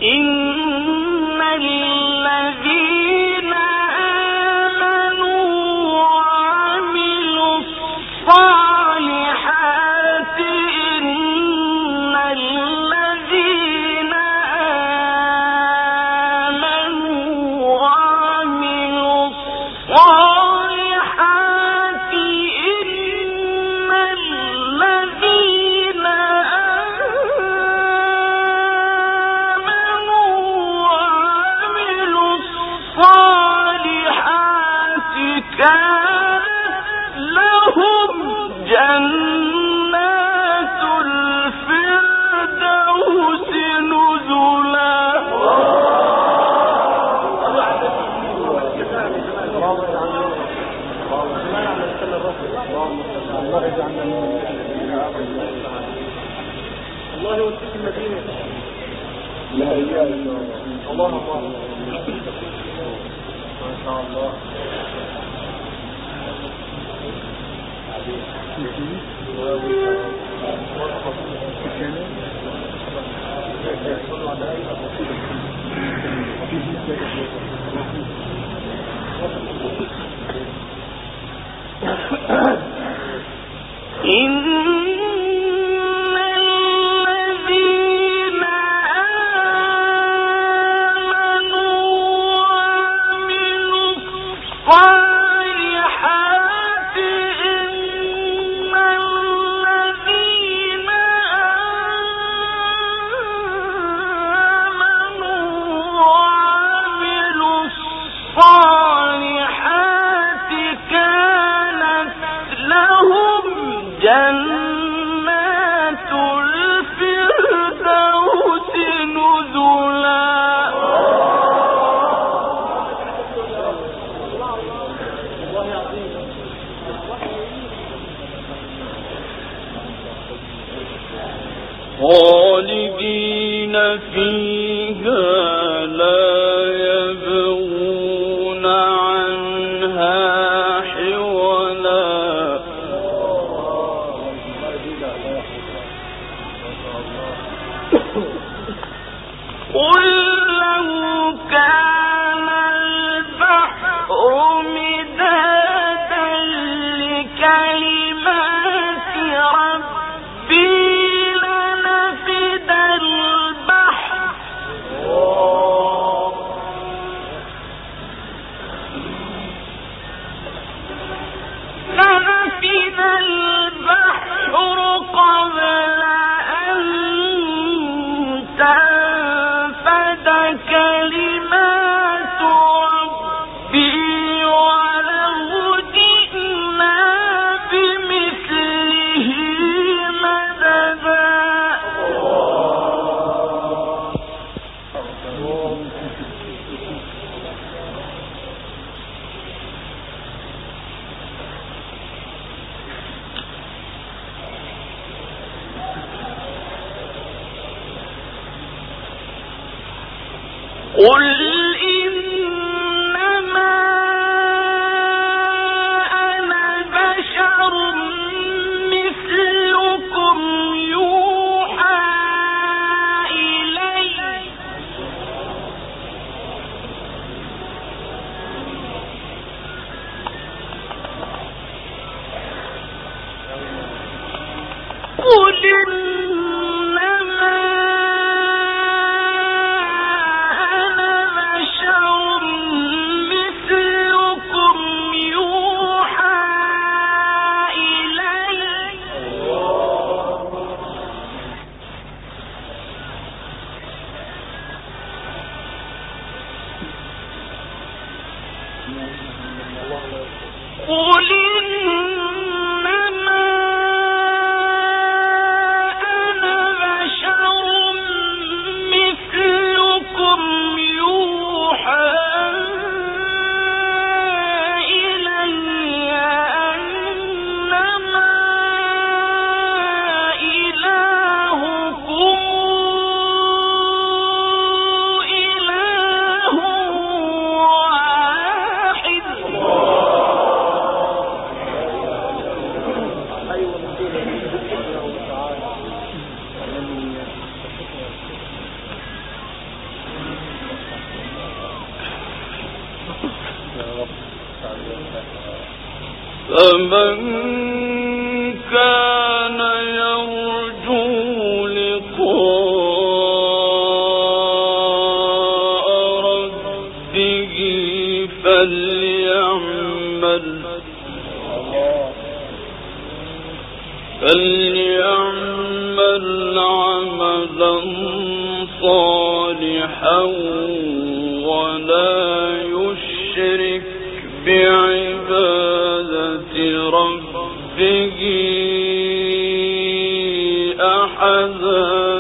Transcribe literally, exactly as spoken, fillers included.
إن الذين آمنوا وعملوا الصالحات إن الذين آمنوا وعملوا الصالحات إن الذين كانت لهم جنات الفردوس نزلا. الله يوفقك المدينة. لا إله إلا الله. الله الله ما شاء الله. إن الذين آمنوا وعملوا الصالحات إن الذين آمنوا وعملوا الصالحات كانت لهم جنات الفردوس نزلا. خالدين فيها لا يبغون عنها حولا. قل لو كان البحر مدادا لكلمات ربي لنفد البحر لنفد البحر قبل أن تنفد كلمات ربي ولو جئنا بمثله مددا. قل إنما أنا بشر مثلكم يوحى إلي قل إنما قل إنما فمن كان يرجو لقاء ربه فليعمل فليعمل عملا صالحا ولا يشرك بعبادة ربه أحدا.